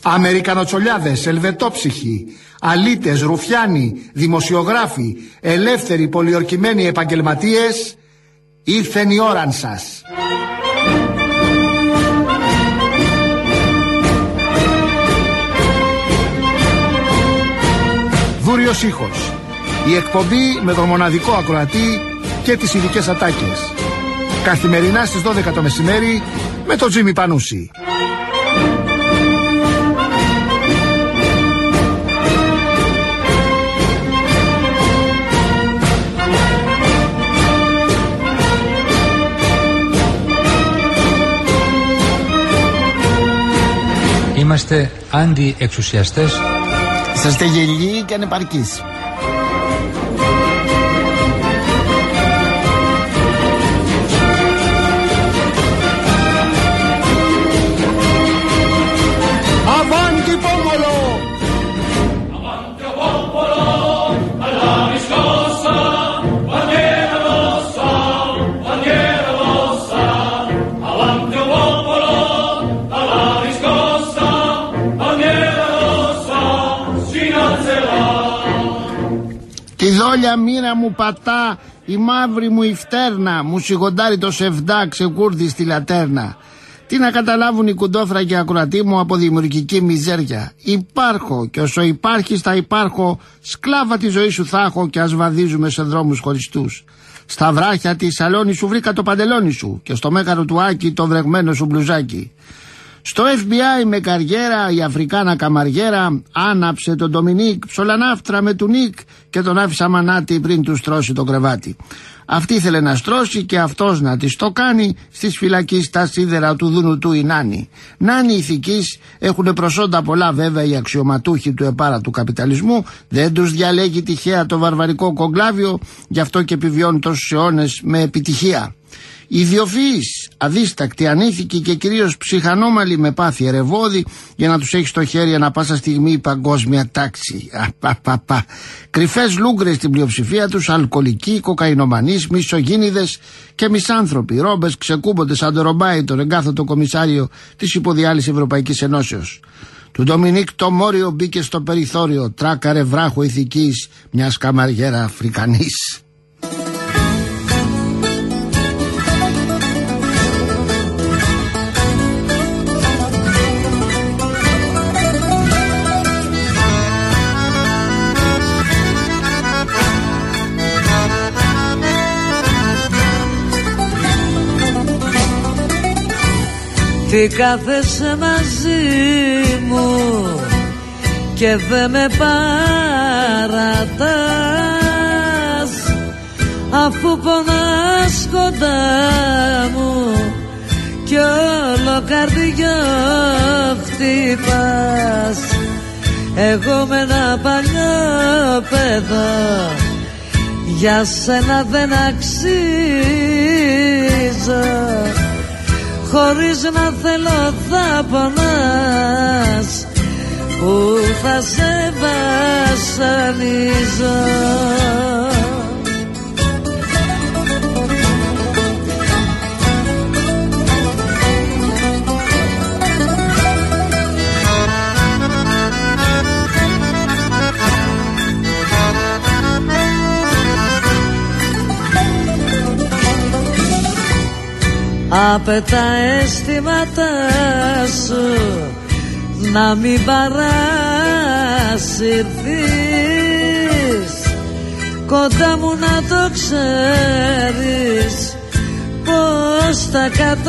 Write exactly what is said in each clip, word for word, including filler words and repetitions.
Αμερικανοτσολιάδες, ελβετόψυχοι, αλήτες, ρουφιάνοι, δημοσιογράφοι, ελεύθεροι, πολιορκημένοι επαγγελματίες, ήρθεν η ώραν σας. Δούριος ήχος. Η εκπομπή με τον μοναδικό ακροατή και τις ειδικές ατάκες. Καθημερινά στις δώδεκα το μεσημέρι με τον Τζίμι Πανούση. Είμαστε αντιεξουσιαστές. Είσαστε γελοί και ανεπαρκείς. Avanti popolo! Avanti popolo, alla riscossa, bandiera rossa, bandiera rossa. Avanti popolo, alla riscossa, bandiera rossa, si alzerà. Τη δόλια μοίρα μου πατά, η μαύρη μου η φτέρνα, μου σιγοντάρει το σεβδά ξεκούρδι στη λατέρνα. Τι να καταλάβουν οι κουντόφρακοι ακροατοί μου από δημιουργική μιζέρια. Υπάρχω και όσο υπάρχεις θα υπάρχω, σκλάβα τη ζωή σου θα έχω και ας βαδίζουμε σε δρόμους χωριστούς. Στα βράχια της σαλόνι σου βρήκα το παντελόνι σου και στο μέγαρο του Άκη το βρεγμένο σου μπλουζάκι. Στο εφ μπι άι με καριέρα η Αφρικάνα καμαριέρα άναψε τον Ντομινίκ ψολανάφτρα με του Νίκ και τον άφησα μανάτι πριν του στρώσει το κρεβάτι. Αυτή ήθελε να στρώσει και αυτός να της το κάνει, στις φυλακής στα σίδερα του Δούνου του η Νάνη. Νάνη ηθικής, έχουν προσόντα πολλά βέβαια οι αξιωματούχοι του επάρα του καπιταλισμού, δεν τους διαλέγει τυχαία το βαρβαρικό κογκλάβιο, γι' αυτό και επιβιώνουν τόσους αιώνες με επιτυχία. Ιδιοφυείς, αδίστακτοι, ανήθικοι και κυρίως ψυχανόμαλοι με πάθη ερευώδη για να τους έχει στο χέρι ανα πάσα στιγμή η παγκόσμια τάξη. Απαπαπα. Κρυφές λούγκρες στην πλειοψηφία τους, αλκοολικοί, κοκαϊνομανείς, μισογίνηδες και μισάνθρωποι, ρόμπες ξεκούμπονται σαν το ρομπάι τον εγκάθετο κομισάριο της υποδιάλυσης Ευρωπαϊκής Ενώσεως. Του Ντομινίκ το μόριο μπήκε στο περιθώριο, τράκαρε βράχο ηθικής μιας καμαριέρα Αφρικανής. Τι κάθεσαι μαζί μου και δε με παρατάς, αφού πονάς κοντά μου κι όλο καρδιά χτυπάς. Εγώ με ένα παλιό παιδό για σένα δεν αξίζω, χωρίς να θέλω θα πονάς, που θα σε βασανίζω. Απ' τα αισθήματά σου να μην παρασυρθείς, κοντά μου να το ξέρεις πως θα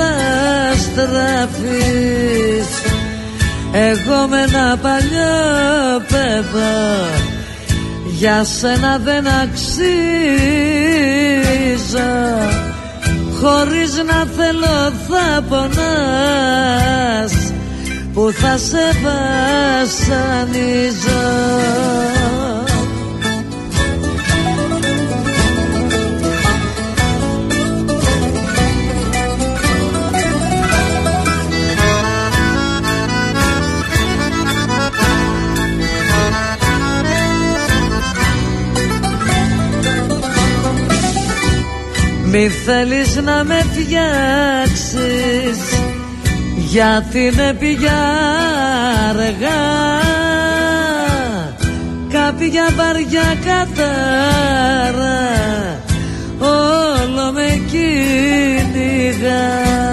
καταστραφείς. Εγώ με ένα παλιό παιδό για σένα δεν αξίζω, χωρίς να θέλω θα πονάς, που θα σε βασανίζω. Μη θέλεις να με φτιάξεις, γιατί είναι πια αργά. χάπια βαριά κατάρα όλο με κυνηγά.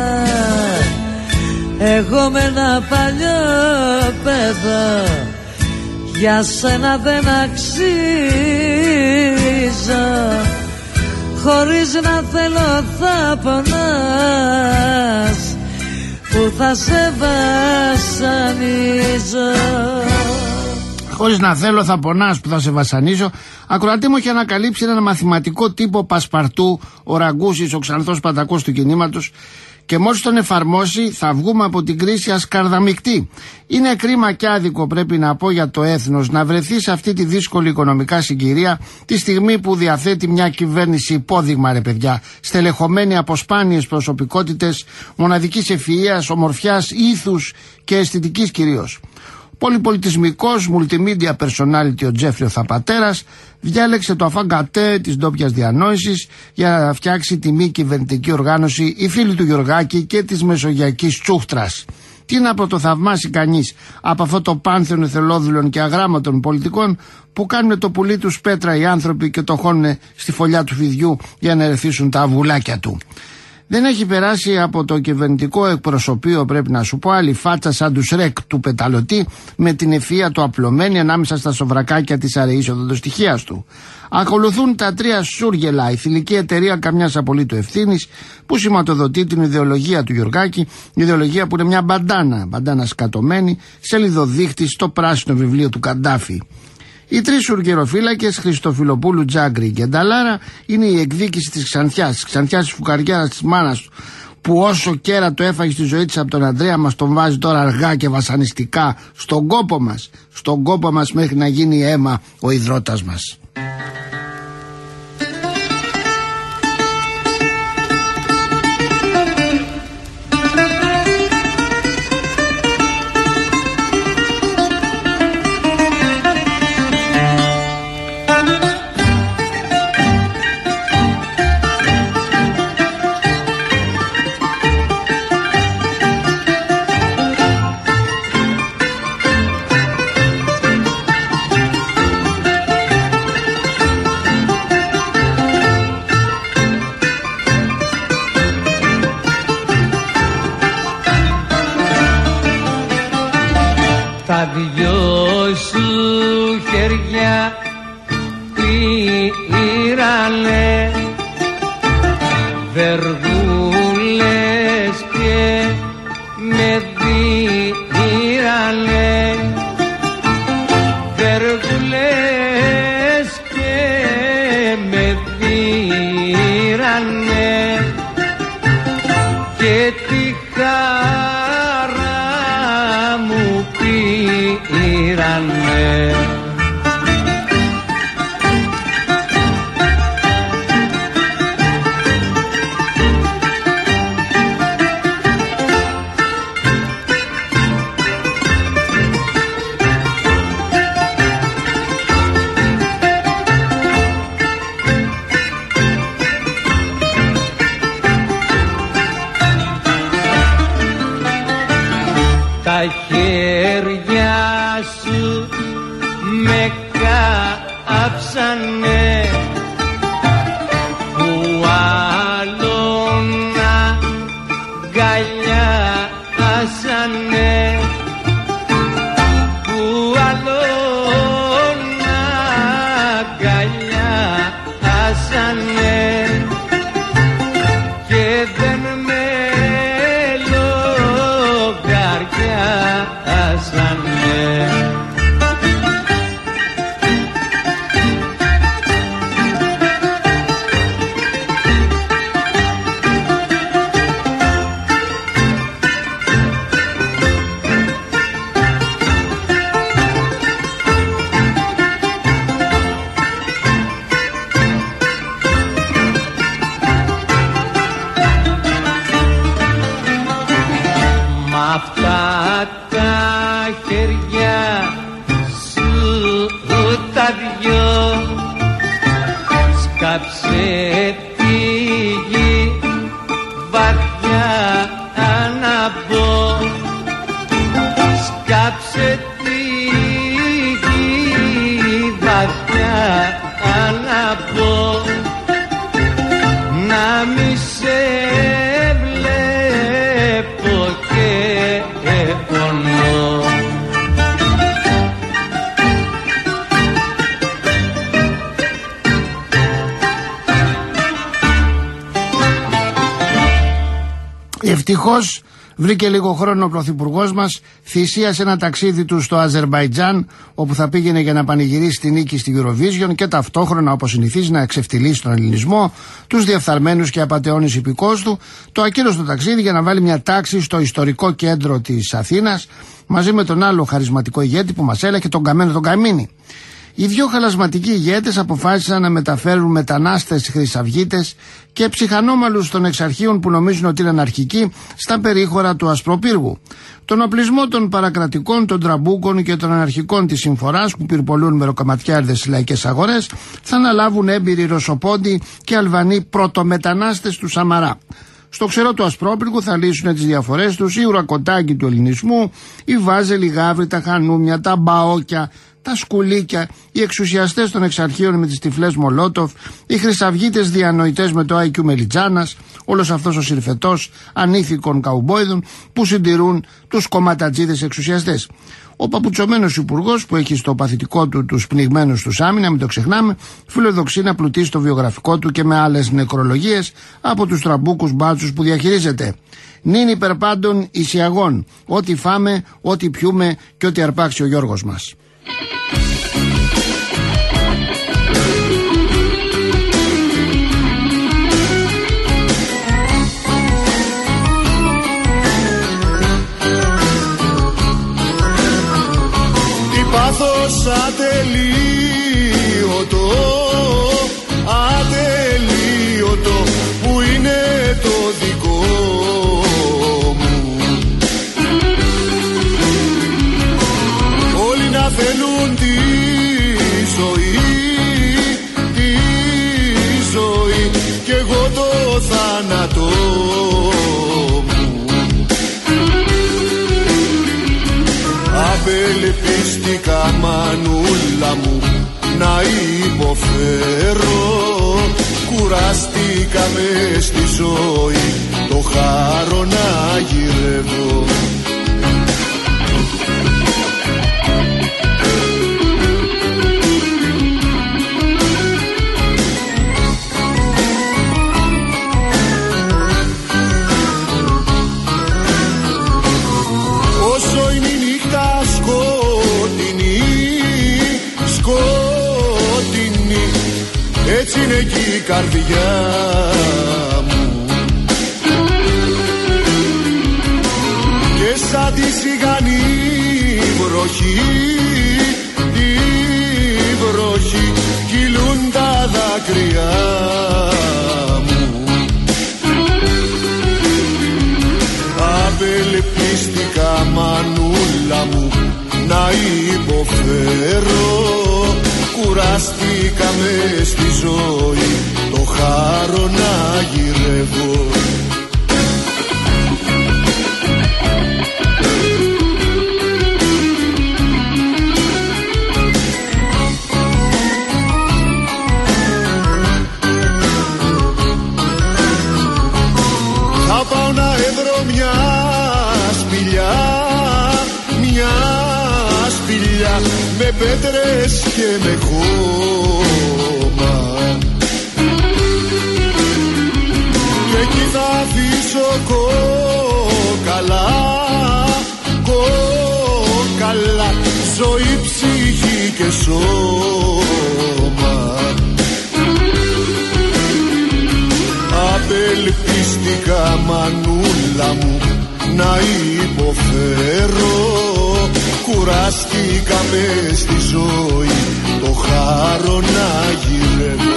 Εγώ με ένα παλιό παιδό για σένα δεν αξίζω, χωρίς να θέλω θα πονάς που θα σε βασανίζω. Χωρίς να θέλω θα πονάς που θα σε βασανίζω. Ακροατή μου έχει ανακαλύψει έναν μαθηματικό τύπο Πασπαρτού, ο Ραγκούσης, ο Ξανθός Πατακός του κινήματος, και μόλις τον εφαρμόσει θα βγούμε από την κρίση ασκαρδαμικτή. Είναι κρίμα και άδικο, πρέπει να πω, για το έθνος να βρεθεί σε αυτή τη δύσκολη οικονομικά συγκυρία τη στιγμή που διαθέτει μια κυβέρνηση υπόδειγμα, ρε παιδιά, στελεχωμένη από σπάνιες προσωπικότητες μοναδικής ευφυΐας, ομορφιάς, ήθους και αισθητικής κυρίως. Πολυπολιτισμικός multimedia personality ο Τζέφρι Θαπατέρας διάλεξε το αφαγκατέ της ντόπιας διανόησης για να φτιάξει τη μη κυβερνητική οργάνωση «Οι Φίλοι του Γιωργάκη» και της Μεσογειακής Τσούχτρας. Τι να πρωτοθαυμάσει κανείς από αυτό το πάνθεον εθελόδουλων και αγράμματων πολιτικών που κάνουν το πουλί τους πέτρα οι άνθρωποι και το χώνουν στη φωλιά του φιδιού για να ερεθίσουν τα αυγουλάκια του. Δεν έχει περάσει από το κυβερνητικό εκπροσωπείο, πρέπει να σου πω, άλλη φάτσα σαν του Σρεκ του πεταλωτή με την ευφυΐα του απλωμένη ανάμεσα στα σοβρακάκια της αραιής οδοντοστοιχείας του. Ακολουθούν τα τρία σούργελα, η θηλυκή εταιρεία καμιάς απολύτου ευθύνης που σηματοδοτεί την ιδεολογία του Γιωργάκη, ιδεολογία που είναι μια μπαντάνα, μπαντάνα σκατωμένη, σελιδοδείχτη στο πράσινο βιβλίο του Καντάφη. Οι τρεις σουργεροφύλακες, Χριστοφιλοπούλου, Τζάγκρη και Νταλάρα, είναι η εκδίκηση της Ξανθιάς, της Ξανθιάς της φουκαριάς της μάνας του, που όσο κέρα το έφαγε στη ζωή της από τον Ανδρέα μας τον βάζει τώρα αργά και βασανιστικά στον κόπο μας, στον κόπο μας μέχρι να γίνει αίμα ο ιδρώτας μας. Τα δυο σου χέρια πήρανε βεργούλες και με δίρανε, βεργούλες και με δίρανε και τη χαρά μου πήρανε. Τα χέρια σου με κάψανε που άλλον αγκαλιάσανε, που άλλον αγκαλιάσανε και δεν με λογαριάσανε. Μ' αυτά τα χέρια σου τα δυο σκάψε τη γη βαθιά να μπω, σκάψε τη γη βαθιά να πω, να μη σε βλέπω και πονώ. Ευτυχώς βρήκε λίγο χρόνο ο Πρωθυπουργός μας, θυσίασε ένα ταξίδι του στο Αζερμπαϊτζάν, όπου θα πήγαινε για να πανηγυρίσει τη νίκη στη Eurovision και ταυτόχρονα, όπως συνηθίζει, να εξευτυλίσει τον ελληνισμό, τους διεφθαρμένους και απατεώνες υπηκόους του. Το ακύρωσε το ταξίδι για να βάλει μια τάξη στο ιστορικό κέντρο της Αθήνας, μαζί με τον άλλο χαρισματικό ηγέτη που μας έλαχε, τον Καμένο τον Καμίνη. Οι δύο χαλασματικοί ηγέτες αποφάσισαν να μεταφέρουν μετανάστες χρυσαυγίτες και ψυχανόμαλους των εξαρχείων που νομίζουν ότι είναι αναρχικοί στα περίχωρα του Ασπροπύργου. Τον οπλισμό των παρακρατικών, των τραμπούκων και των αναρχικών της συμφοράς που πυρπολούν μεροκαματιάρδες στις λαϊκές αγορές θα αναλάβουν έμπειροι Ρωσοπόντοι και Αλβανοί πρωτομετανάστες του Σαμαρά. Στο ξερό του Ασπρόπυργου θα λύσουν τις διαφορές τους οι ουρακοτάκοι του ελληνισμού, οι βάζελοι γάβροι, τα χανούμια, τα μπαόκια, τα σκουλίκια, οι εξουσιαστές των εξαρχείων με τις τυφλές Μολότοφ, οι χρυσαυγίτες διανοητές με το άι κιου Μελιτζάνας, όλος αυτός ο συρφετός ανήθικων καουμπόιδων που συντηρούν τους κομματατζίδες εξουσιαστές. Ο παπουτσωμένος υπουργός που έχει στο παθητικό του τους πνιγμένους τους άμυνα, μην το ξεχνάμε, φιλοδοξεί να πλουτίσει το βιογραφικό του και με άλλες νεκρολογίες από τους τραμπούκους μπάτσους που διαχειρίζεται. Νυν υπερπάντων ισιαγών, ό,τι φάμε, ό,τι πιούμε και ό,τι αρπάξει ο Γιώργος μας. Πάθος ατελείωτο, ατελείωτο που είναι το δικό μου. Όλοι να θέλουν τη ζωή, τη ζωή κι εγώ το θάνατο μου. Απελπίστηκα μανούλα μου να υποφέρω, κουράστηκα μες στη ζωή το χάρο να γυρεύω. Όσο είναι η νύχτα σκοτεινή, σκοτεινή, έτσι είναι και η καρδιά μου. Και σαν τη σιγανή βροχή, τη βροχή, κυλούν τα δάκρυα μου. Απελπίστηκα μανούλα μου να υποφέρω, κουράστηκα μες στη ζωή το χάρο να γυρεύω. Θα πάω να έβρω μια σπηλιά, μια σπηλιά με πέτρες και με χώμα, και εκεί θα αφήσω κόκαλα, κόκαλα, ζωή, ψυχή και σώμα. Απελπίστηκα μανούλα μου να υποφέρω, κουράστηκα μες στη ζωή το χάρο να γυρεύω.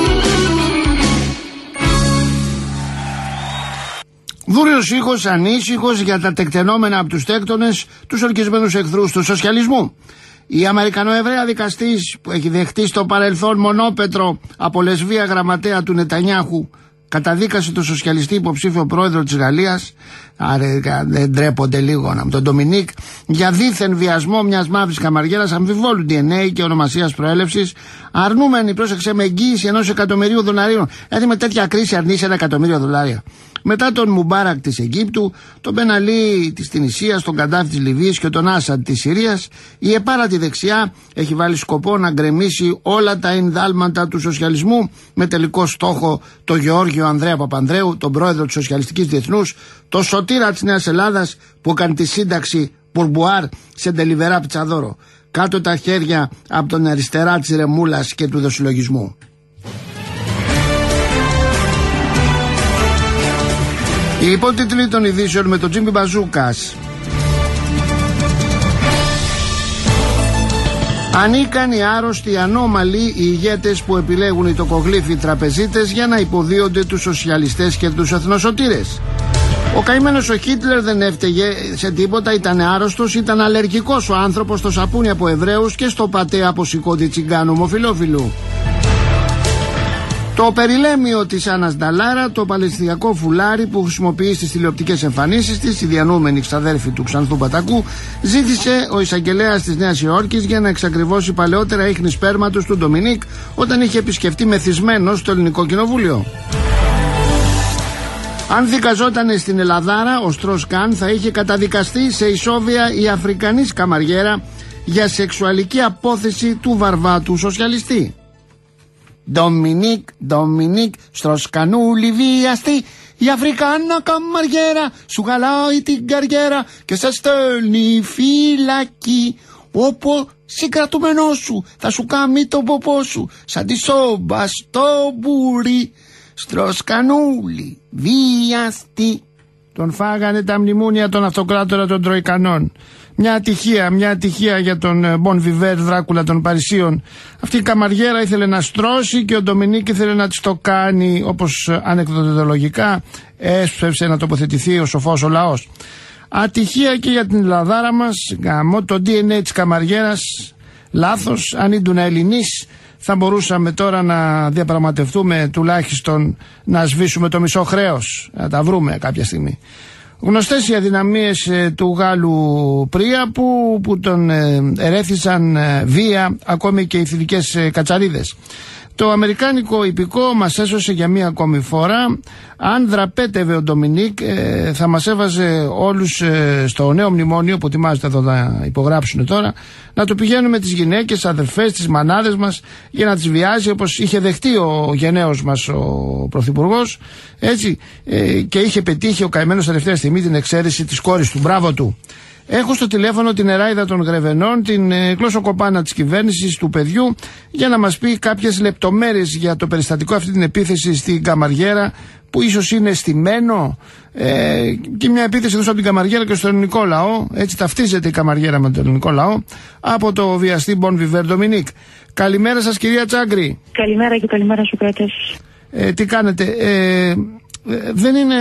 Δούριος ήχος, ανήσυχος για τα τεκτενόμενα από τους τέκτονες, τους ορκισμένους εχθρούς του σοσιαλισμού. Η Αμερικανοεβραία δικαστής που έχει δεχτεί στο παρελθόν μονόπετρο από λεσβία γραμματέα του Νετανιάχου, καταδίκασε τον σοσιαλιστή υποψήφιο πρόεδρο της Γαλλίας, άρε δεν ντρέπονται λίγο να με τον Ντομινίκ, για δίθεν βιασμό μιας μαύρης καμαριέρας αμφιβόλου ντι εν έι και ονομασίας προέλευσης, αρνούμενη, πρόσεξε, με εγγύηση ενός εκατομμυρίου δολαρίων. Δηλαδή με τέτοια κρίση αρνήσει ένα εκατομμύριο δολάρια. Μετά τον Μουμπάρακ της Αιγύπτου, τον Μπεν Αλί της Τινησίας, τον Καντάφη της Λιβύης και τον Άσαντ της Συρίας, η επάρατη δεξιά έχει βάλει σκοπό να γκρεμίσει όλα τα ενδάλματα του σοσιαλισμού με τελικό στόχο τον Γεώργιο Ανδρέα Παπανδρέου, τον πρόεδρο της Σοσιαλιστικής Διεθνούς, τον σωτήρα της Νέας Ελλάδας που έκανε τη σύνταξη Πουρμπουάρ σε Ντελιβερά Πιτσαδόρο. Κάτω τα χέρια από τον αριστερά της ρεμούλας και του δοσυλλογισμού. Οι υπότιτλοι των ειδήσεων με τον Τζίμι Μπαζούκας. Ανίκανοι, άρρωστοι, ανώμαλοι οι ηγέτες που επιλέγουν οι τοκογλύφοι τραπεζίτες για να υποδίονται τους σοσιαλιστές και τους εθνοσωτήρες. Ο καημένος ο Χίτλερ δεν έφταιγε σε τίποτα, ήταν άρρωστος, ήταν αλλεργικός ο άνθρωπος στο σαπούνι από Εβραίους και στο πατέ από σηκώτη τσιγκάνου ομοφυλόφιλου. Το περιλέμιο της Άννας Νταλάρα, το παλαιστινιακό φουλάρι που χρησιμοποιεί στις τηλεοπτικές εμφανίσεις της, η διανούμενη ξαδέρφη του Ξανθού Πατακού, ζήτησε ο εισαγγελέας της Νέας Υόρκης για να εξακριβώσει παλαιότερα ίχνη σπέρματος του Ντομινίκ όταν είχε επισκεφτεί μεθυσμένος στο Ελληνικό Κοινοβούλιο. Αν δικαζόταν στην Ελλαδάρα, ο Στρος Καν θα είχε καταδικαστεί σε ισόβια η Αφρικανής καμαριέρα για σεξουαλική απόθεση του βαρβάτου σοσιαλιστή. Ντομινίκ, Ντομινίκ, Στροσκανούλη βιαστή, η Αφρικάνα καμαριέρα σου χαλάει την καριέρα και σε στέλνει φυλακή. Όπου συγκρατούμενό σου θα σου κάνει το ποπό σου σαν τη σόμπα στο μπουρί. Στροσκανούλη βιαστή. Τον φάγανε τα μνημόνια των αυτοκράτορα των Τροικανών. Μια ατυχία, μια ατυχία για τον Μπον Βιβέρ Δράκουλα των Παρισίων. Αυτή η καμαριέρα ήθελε να στρώσει και ο Ντομινίκ ήθελε να της το κάνει, όπως ανεκδοτολογικά έσπευσε να τοποθετηθεί ο σοφός ο λαός. Ατυχία και για την Ελλαδάρα μας, γαμώ το ντι εν έι της καμαριέρας, λάθος. Αν ήμουν Ελληνής θα μπορούσαμε τώρα να διαπραγματευτούμε, τουλάχιστον να σβήσουμε το μισό χρέος, να τα βρούμε κάποια στιγμή. Γνωστές οι αδυναμίες ε, του Γάλλου Πρία που, που τον ε, ερέθησαν ε, βία ακόμη και οι θηλυκές ε, κατσαρίδες. Το αμερικάνικο υπηκό μας έσωσε για μία ακόμη φορά. Αν δραπέτευε ο Ντομινίκ ε, θα μας έβαζε όλους ε, στο νέο μνημόνιο που ετοιμάζεται εδώ να υπογράψουν τώρα, να το πηγαίνουμε τις γυναίκες, αδερφές, τις μανάδες μας για να τις βιάζει όπως είχε δεχτεί ο γενναίος μας ο Πρωθυπουργός, έτσι, ε, και είχε πετύχει ο καημένος τελευταία στιγμή την εξαίρεση της κόρης του. Μπράβο του. Έχω στο τηλέφωνο την Εράιδα των Γρεβενών, την ε, κλώσο-κοπάνα της κυβέρνησης του παιδιού, για να μας πει κάποιες λεπτομέρειες για το περιστατικό, αυτή την επίθεση στην Καμαριέρα, που ίσως είναι στημένο, ε, και μια επίθεση τόσο από την Καμαριέρα και στο ελληνικό λαό. Έτσι ταυτίζεται η Καμαριέρα με τον ελληνικό λαό από το βιαστή Μπον Βιβέρ Ντομινίκ. Καλημέρα σας, κυρία Τσάγκρη. Καλημέρα και καλημέρα σου, Κράτες. Ε, τι κάνετε, ε, ε, δεν είναι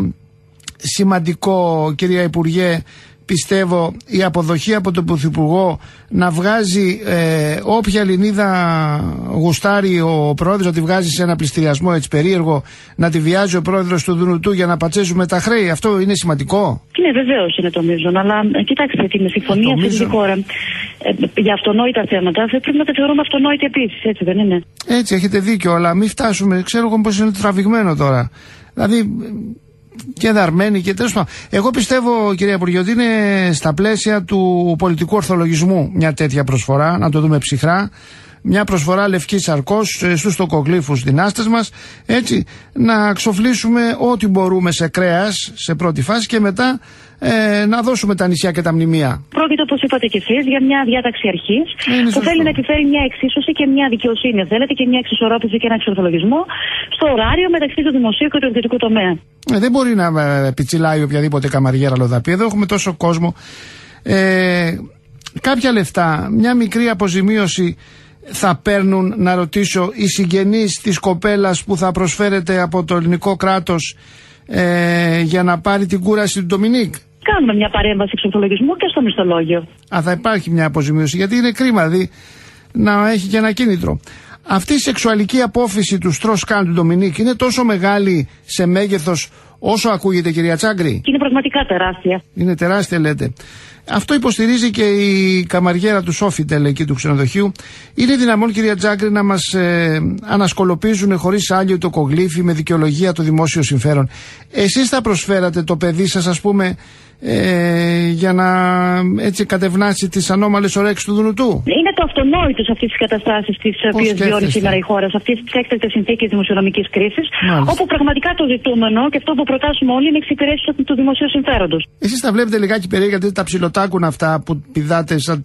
σημαντικό, κυρία Υπουργέ, πιστεύω, η αποδοχή από τον Πρωθυπουργό να βγάζει ε, όποια Ελληνίδα γουστάρει ο πρόεδρος, να τη βγάζει σε ένα πληστηριασμό έτσι περίεργο, να τη βιάζει ο πρόεδρος του Δουνουτού για να πατσέζουμε τα χρέη? Αυτό είναι σημαντικό? Ναι, βεβαίως είναι το μείζον, αλλά ε, κοιτάξτε, την συμφωνία αυτή τη χώρα ε, για αυτονόητα θέματα θα πρέπει να τα θεωρούμε αυτονόητα επίσης, έτσι δεν είναι? Έτσι, έχετε δίκιο, αλλά μην φτάσουμε, ξέρω εγώ πως είναι τραβηγμένο τώρα. Δηλαδή, και δαρμένοι και τέλος πάντων. Εγώ πιστεύω, κυρία Υπουργέ, ότι είναι στα πλαίσια του πολιτικού ορθολογισμού μια τέτοια προσφορά, να το δούμε ψυχρά. Μια προσφορά λευκής σαρκός στους τοκογλύφους δυνάστες μας, έτσι, να ξοφλήσουμε ό,τι μπορούμε σε κρέας σε πρώτη φάση και μετά ε, να δώσουμε τα νησιά και τα μνημεία. Πρόκειται, όπως είπατε και εσείς, για μια διάταξη αρχής που σωστό. Θέλει να επιφέρει μια εξίσωση και μια δικαιοσύνη, θέλετε, και μια εξισορρόπηση και ένα εξορθολογισμό στο ωράριο μεταξύ του δημοσίου και του ιδιωτικού τομέα. Ε, δεν μπορεί να ε, πιτσιλάει οποιαδήποτε καμαριέρα λοδαπή. Εδώ έχουμε τόσο κόσμο. Ε, κάποια λεφτά, μια μικρή αποζημίωση θα παίρνουν, να ρωτήσω, οι συγγενείς της κοπέλας που θα προσφέρεται από το ελληνικό κράτος ε, για να πάρει την κούραση του Ντομινίκ? Κάνουμε μια παρέμβαση εξορθολογισμού και στο μισθολόγιο. Α, θα υπάρχει μια αποζημίωση, γιατί είναι κρίμα, δηλαδή, να έχει και ένα κίνητρο. Αυτή η σεξουαλική απόφυση του Στρος-Καν του Ντομινίκ είναι τόσο μεγάλη σε μέγεθος όσο ακούγεται, κυρία Τσάγκρη? Είναι πραγματικά τεράστια. Είναι τεράστια, λέτε. Αυτό υποστηρίζει και η καμαριέρα του Σόφιτελ εκεί του ξενοδοχείου. Είναι δυναμόν, κυρία Τσάγκρη, να μας ε, ανασκολοπίζουν χωρίς άλιο το κογλίφι με δικαιολογία το δημόσιο συμφέρον? Εσείς θα προσφέρατε το παιδί σας, ας πούμε, ε, για να έτσι κατευνάσει τις ανώμαλες ορέξεις του Δουνουτού? Είναι το αυτονόητο σε αυτές τις καταστάσεις τις οποίες βιώνει σήμερα η χώρα, σε αυτές τις έκτακτες συνθήκες δημοσιονομικής κρίσης, όπου πραγματικά το ζητούμενο και αυτό που προτάσουμε όλοι είναι εξυπηρέτηση του δημοσίου συμφέροντος. Εσείς τα βλέπετε λιγάκι περίεργα, γιατί τα ψιλοτάκουν αυτά που πηδάτε σαν,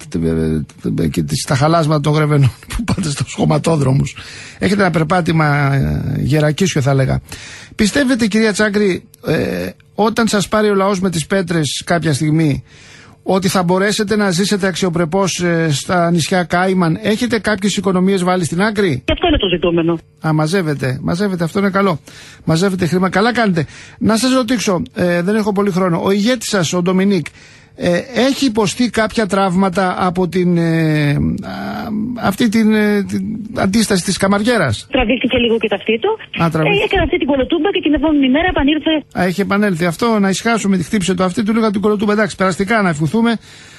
και στα χαλάσματα των Γρεβενών που πάτε στους χωματόδρομους. Έχετε ένα περπάτημα γερακίσιο, θα έλεγα. Πιστεύετε, κυρία Τσάγκρη, ε, όταν σας πάρει ο λαός με τις πέτρες κάποια στιγμή, ότι θα μπορέσετε να ζήσετε αξιοπρεπώς ε, στα νησιά Κάιμαν? Έχετε κάποιες οικονομίες βάλει στην άκρη? Και αυτό είναι το ζητούμενο. Α, μαζεύετε, μαζεύετε, αυτό είναι καλό. Μαζεύετε χρήμα, καλά κάνετε. Να σας ρωτήσω, ε, δεν έχω πολύ χρόνο. Ο ηγέτης σας, ο Ντομινίκ, Ε, έχει υποστεί κάποια τραύματα από την, ε, α, αυτή την, ε, την αντίσταση της καμαριέρας? Τραβήχτηκε λίγο και ταυτί του. Ε, έκανε αυτή την κολοτούμπα και την επόμενη μέρα επανήλθε. Α, έχει επανέλθει αυτό, να ισχάσουμε, τη χτύπησε το αυτή του, λίγα την κολοτούμπα. Εντάξει, περαστικά να ευχηθούμε.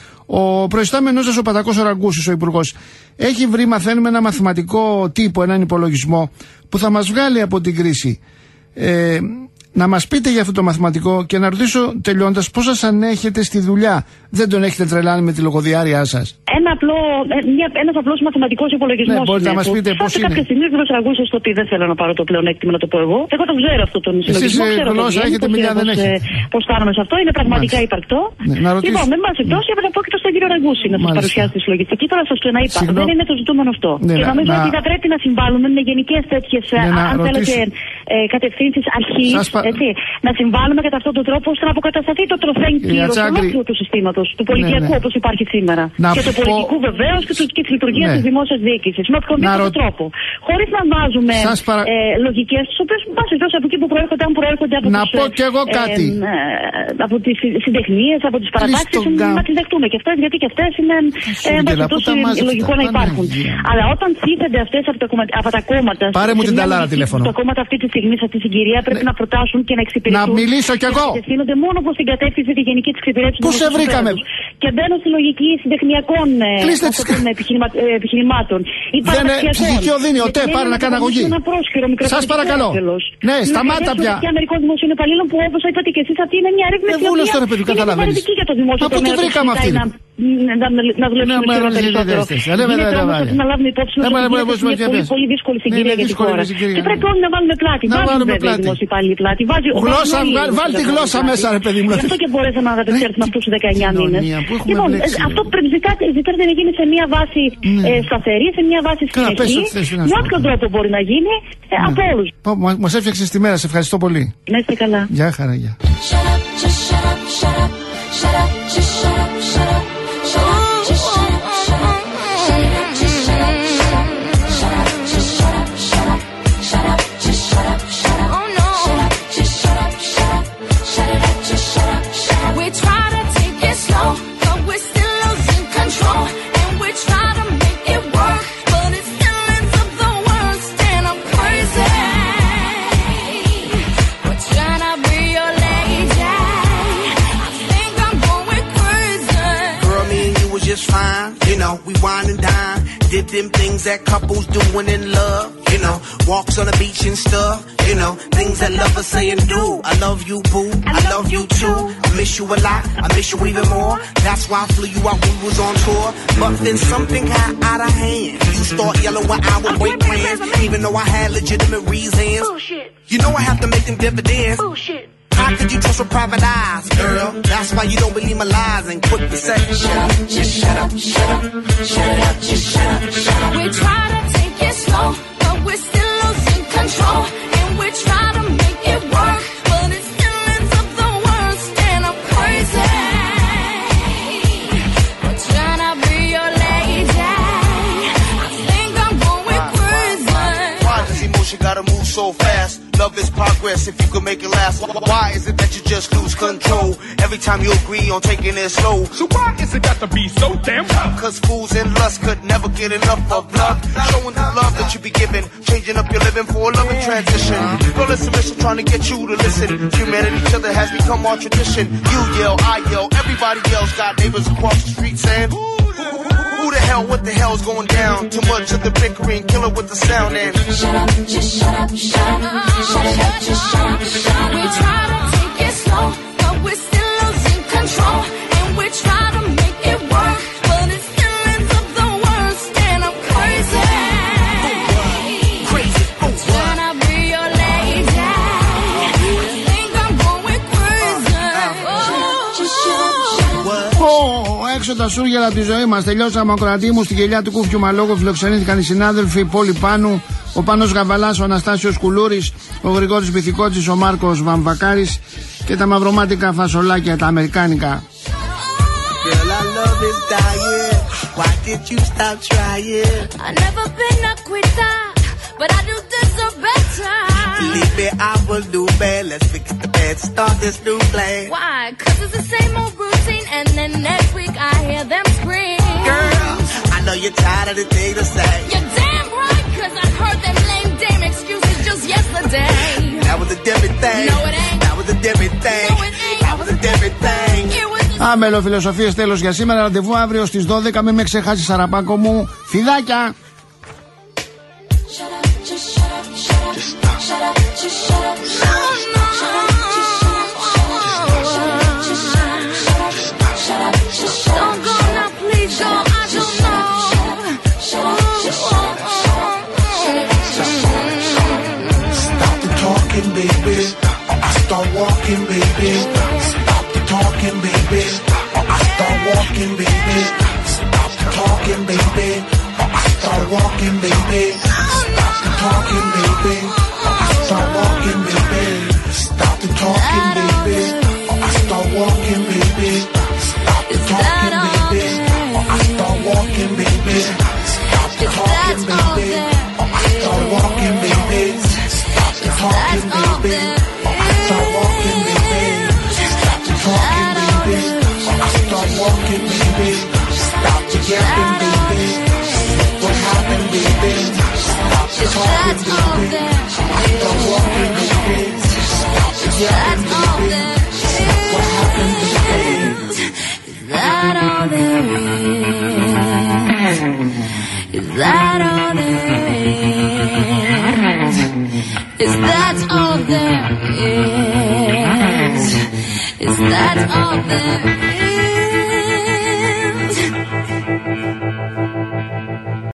Ο προϊστάμενός σας, ο Πατακός ο Ραγκούσης, ο υπουργός, έχει βρει, μαθαίνουμε, ένα μαθηματικό τύπο, έναν υπολογισμό που θα μας βγάλει από την κρίση. Ε, Να μας πείτε για αυτό το μαθηματικό και να ρωτήσω τελειώντας πώς σας ανέχετε στη δουλειά. Δεν τον έχετε τρελάνει με τη λογοδιάρειά σας? Ένα απλό, μια, ένας απλός μαθηματικός υπολογισμός. Ναι, μπορείτε να μας πείτε πώς είναι? Κάποια στιγμή ο Ραγκούσης το πει, δεν θέλω να πάρω το πλεονέκτημα να το πω εγώ. Εγώ το ξέρω αυτό τον συλλογισμό. Εσείς ξέρω γλώσσα έχετε, μιλιά δεν έχετε. Πώς φτάνουμε σε αυτό, είναι πραγματικά Μάλιστα. υπαρκτό. Ναι, να ρωτήσω. Λοιπόν, με πάση περιπτώσει, έπρεπε να πω και στον κύριο Ραγκούση να σας παρουσιάσει τη συλλογιστική. Εκεί τώρα σας το να είπα. Συγνώ... Δεν είναι το ζητούμενο αυτό. Ναι, και νομίζω να... ότι θα πρέπει να συμβάλλουμε με γενικές τέτοιες, ναι, αν θέλετε, κατευθύνσεις αρχής, να συμβάλλουμε κατά αυτόν τον τρόπο ώστε να αποκατασταθεί το τροφέν κύρος ολόκληρου του συστήματος, του πολιτιακού, ναι, ναι, όπως υπάρχει σήμερα. Να και του πω... πολιτικού βεβαίως και, και τη λειτουργία, ναι, της δημόσιας διοίκησης. Με οποιονδήποτε ρω... τρόπο. Χωρίς να βάζουμε παρα... ε, λογικές, τις οποίες πάση τόσο από εκεί που προέρχονται, αν προέρχονται από να τους, πω κι εγώ κάτι. Ε, ε, από τις συντεχνίες, από τις παρατάξεις, να τις δεχτούμε και αυτές, γιατί και αυτές είναι ε, λογικό να υπάρχουν. Αλλά όταν θίθενται αυτές από τα κόμματα, πάρε μου την ταλάρα τηλέφωνο. Τα κόμματα αυτή τη στιγμή, σε αυτή τη συγκυρία, πρέπει να προτάσουν και να εξυπηρετούν. Να μιλήσω κι εγώ. Ευθύνονται μόνο προς την κατεύθυνση τη γενική της εξυπηρέτησης. Πού σε βρήκαμε? Και μπαίνω στη λογική συντεχνιακών επιχειρημάτων. Δεν είναι ψυχική οδύνη, οτέ, πάρε να κάνω αγωγή. Σας παρακαλώ. Ναι, σταμάτα πια. Και Αμερικών δημοσίων υπαλλήλων που, όπως είπατε και εσείς, αυτή είναι μια αρρύθμιση. Δεν βούλος τώρα, παιδί, καταλαβαίνεις. Από τι βρήκαμε αυτή? Να δουλέψουμε λίγο περισσότερο. Είναι όμως ότι να λάβουμε υπόψη μας ότι είναι μια πολύ δύσκολη συγκυρία για τη χώρα. Και πρέπει όλοι να βάλουμε πλάτη. Βάζουν βέβαια οι δημόσιοι υπάλληλοι πλάτη. Βάλ τη γλώσσα μέσα, ρε παιδί μου. Γι' αυτό και μπορέσαμε να κατευθέρθουμε αυτούς τους δεκαεννιά μήνες. Λοιπόν, αυτό πρέπει ζητάτε να γίνει σε μια βάση σταθερή, σε μια βάση συνεχή. Με όποιον τρόπο μπορεί να γίνει, από όλους. Μας έφτιαξες τη μέρα, σε ευχαριστώ πολύ. Να είστε καλά. Γεια χαρά, γεια. Did them things that couples doing in love, you know, walks on the beach and stuff, you know, things that lovers say and do. I love you, boo, I love you too. I miss you a lot, I miss you even more. That's why I flew you out when we was on tour. But then something got out of hand. You start yelling when I would break plans, even though I had legitimate reasons. Bullshit. You know I have to make them dividends. Bullshit. How could you trust with private eyes, girl? That's why you don't believe my lies and quit the sex. Shut up, just shut up, shut up, shut up, just shut up, shut up. We try to take it slow, but we're still losing control. And we try to make it work, but it still ends up the worst. And I'm crazy. We're trying to be your lady. I think I'm going crazy. Why does emotion gotta move so fast? Love is progress if you can make it last. Why is it that you just lose control every time you agree on taking it slow? So why is it got to be so damn tough? Cause fools and lust could never get enough of love. Showing the love that you be giving, changing up your living for a loving transition. No listen, listen, trying to get you to listen. Humanity, each other has become our tradition. You yell, I yell, everybody yells. Got neighbors across the street saying, who, who the hell, what the hell's going down? Too much of the bickering, kill it with the sound and shut up, just shut up, shut up, shut up, just shut up, shut up. We try to take it slow, but we're still losing control, and we try to make it work, but it still ends up the worst, and I'm crazy. crazy. Oh, Can I be your lady? I think I'm going crazy. Oh, just shut up, shut up. Ω, έξω τα σούργελα από τη ζωή μας. Τελειώσαμε ακροατή μου. Στην κοιλιά του Κούφιου Μαλόγου φιλοξενήθηκαν οι συνάδελφοι Πόλη Πάνου, ο Πάνος Γαβαλάς, ο Αναστάσιος Κουλούρης, ο Γρηγόρης Πυθικότσης, ο Μάρκος Βαμβακάρης και τα μαυρομάτικα φασολάκια, τα αμερικάνικα. Girl, I love is dying. Why did you stop trying? I never been a quitter, but I do deserve better. Believe me, I will do bad. Let's fix the bed, start this new plan. Why? Cause it's the same old routine, and then next week I hear them scream. Girl, I know you're tired of the thing to say. You're damn right, cause I heard them lame damn excuses just yesterday. That was a different thing. No, it ain't. That was a different thing. No, it ain't. That was a different thing. It was the Άμελο φιλοσοφίες τέλος για σήμερα. Ραντεβού αύριο στις δώδεκα. Μην με ξεχάσεις, Αραπάκο μου. Φιδάκια! shut up, just shut up, shut up, just stop. Shut up, just shut up, shut up, shut up, just shut up, shut up, just shut up, shut up, shut up, just shut up. Don't go now, please don't. I don't know. Shut up, just shut up, shut up, just shut up, shut up. Stop the talking, baby. I start walking, baby. Stop the talking, baby. I start walking, baby. Stop the talking, baby. I start walking, baby. Stop the talking, baby. I start walking, baby. Stop the talking, baby. I start walking, baby. Stop the talking, baby. I start walking, baby. Stop the talking, baby. I start walking, baby. Stop the talking, baby. I start walking, baby. Stop the talking, baby. I start walking, baby. Stop the yapping, baby. What happened, baby? Stop the talking, baby. I start walking, baby. Stop the yapping, baby. What happened, baby? Is that all there is? Is that all there is? Is that all there is? Is that all there is?